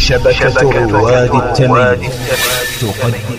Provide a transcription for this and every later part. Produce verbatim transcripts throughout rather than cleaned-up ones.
شبكة رواد التمييز تقدم.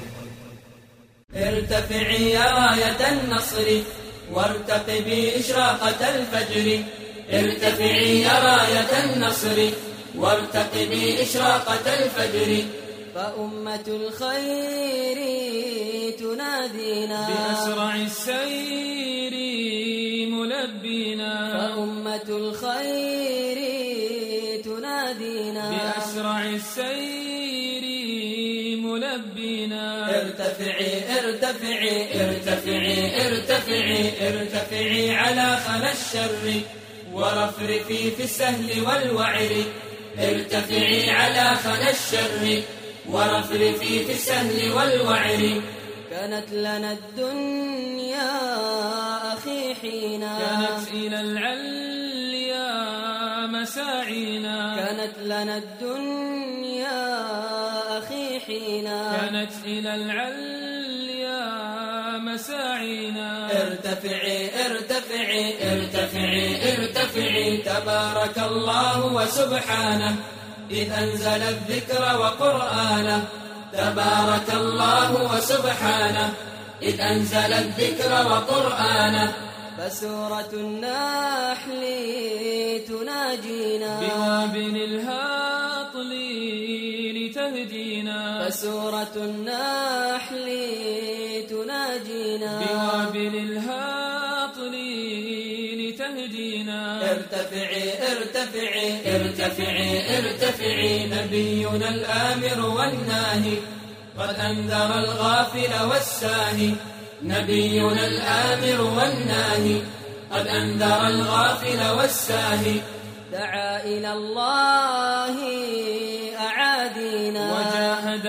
ارتفعي يا راية النصر وارتقبي إشراقة الفجر. ارتفعي يا راية النصر وارتقبي إشراقة الفجر. فأمة الخير تنادينا بأسرع السير ملبينا. فأمة الخير تنادينا بأسرع السير ملبينا. ارتفعي ارتفعي ارتفعي ارتفعي ارتفعي على خنا الشر ورفرفي في السهل والوعر. ارتفعي على خنا الشر ورفرفي في السهل والوعر. كانت لنا الدنيا أخي حينا كانت إلى العليا مساعينا. كانت لنا الدنيا أخي حينا كانت إلى العليا مساعينا. ارتفعي ارتفعي ارتفعي ارتفعي تبارك الله وسبحانه إذ أنزل الذكر وقرآنه. تبارك الله وسبحانه إذ أنزل الذكر وقرآنه. فسورة النحل تناجينا بوابل الهاطل لتهدينا. فسورة النحل تناجينا بوابل الهاطل لتهدينا. ارتفعي ارتفعي ارتفعي ارتفعي نبينا الآمر والناهي قد أنذر الغافل والساهي. نبينا الآمر والناهي قد أنذر الغافل والساهي. دعا إلى الله أعادينا وجاهد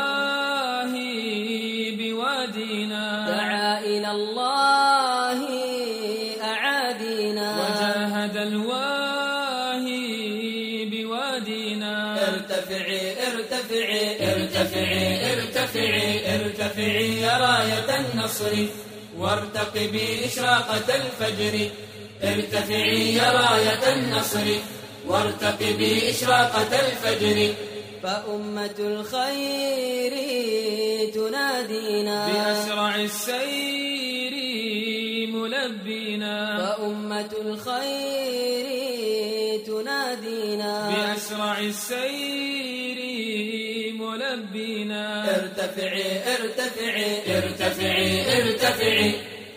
الواهي بوادينا. دعا إلى الله أعادينا وجاهد الواهي بوادينا. ارتفعي ارتفعي ارتفعي ارتفعي ارتفعي يا راية النصر وارتقبي إشراقة الفجر. ارتفعي يا راية النصر وارتقبي إشراقة الفجر. فأمة الخير تنادينا بأسرع السير ملبينا. فأمة الخير تنادينا بأسرع السير ملبينا. ارتفعي ارتفعي ارتفعي ارتفعي.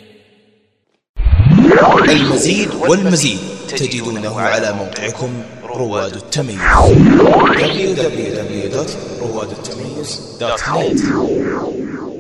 المزيد والمزيد تجدونه على موقعكم رواد التمييز دبليو دبليو دبليو دوت رواد التمييز دوت نت.